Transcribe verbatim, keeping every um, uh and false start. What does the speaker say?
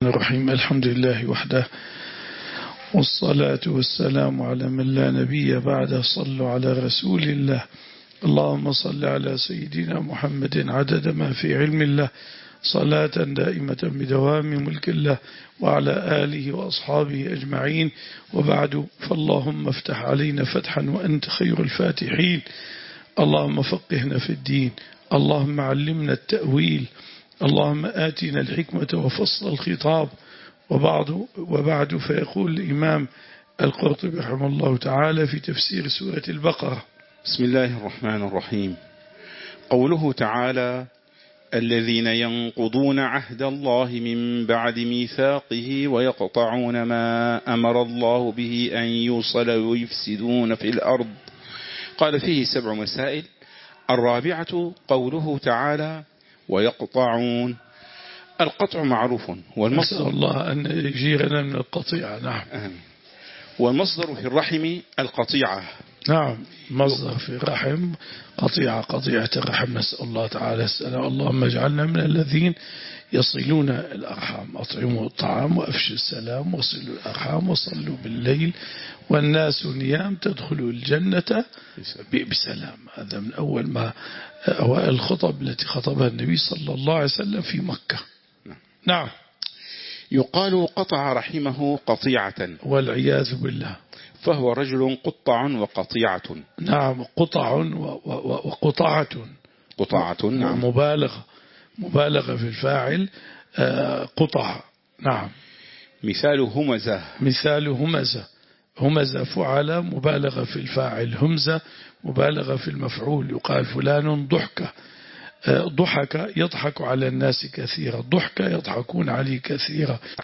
الرحيم. الحمد لله وحده، والصلاة والسلام على من لا نبي بعده. صلوا على رسول الله. اللهم صل على سيدنا محمد عدد ما في علم الله، صلاة دائمة بدوام ملك الله، وعلى آله وأصحابه أجمعين. وبعد، فاللهم افتح علينا فتحا وأنت خير الفاتحين. اللهم فقهنا في الدين، اللهم علمنا التأويل، اللهم آتنا الحكمة وفصل الخطاب. وبعد, وبعد فيقول الإمام القرطبي رحمه الله تعالى في تفسير سورة البقرة: بسم الله الرحمن الرحيم. قوله تعالى: الذين ينقضون عهد الله من بعد ميثاقه ويقطعون ما أمر الله به أن يوصل ويفسدون في الأرض. قال فيه سبع مسائل. الرابعة قوله تعالى: ويقطعون. القطع معروف، والمصدر نسأل الله أن يجيرنا من القطيعة. نعم. آمين. والمصدر في الرحم القطيعة. نعم، مصدر في الرحم قطيعة، قطيعة الرحم. نسأل الله تعالى السلام. اللهم اجعلنا من الذين يصلون الأرحام. أطعموا الطعام وأفشوا السلام وصلوا الأرحام وصلوا بالليل والناس نيام تدخلوا الجنة بسلام. هذا من أول ما أوائل الخطب التي خطبها النبي صلى الله عليه وسلم في مكة. نعم. يقال قطع رحمه قطيعة، والعياذ بالله، فهو رجل قطع وقطيعة. نعم، قطع وقطعة. قطعة، نعم. مبالغة مبالغة في الفاعل. قطع. نعم. مثال همزة. مثال همزة. همزة فعل، مبالغة في الفاعل. همزة مبالغة في المفعول. يقال فلان ضحكة. ضحك يضحك على الناس كثيرا، ضحك يضحكون عليه كثيرا.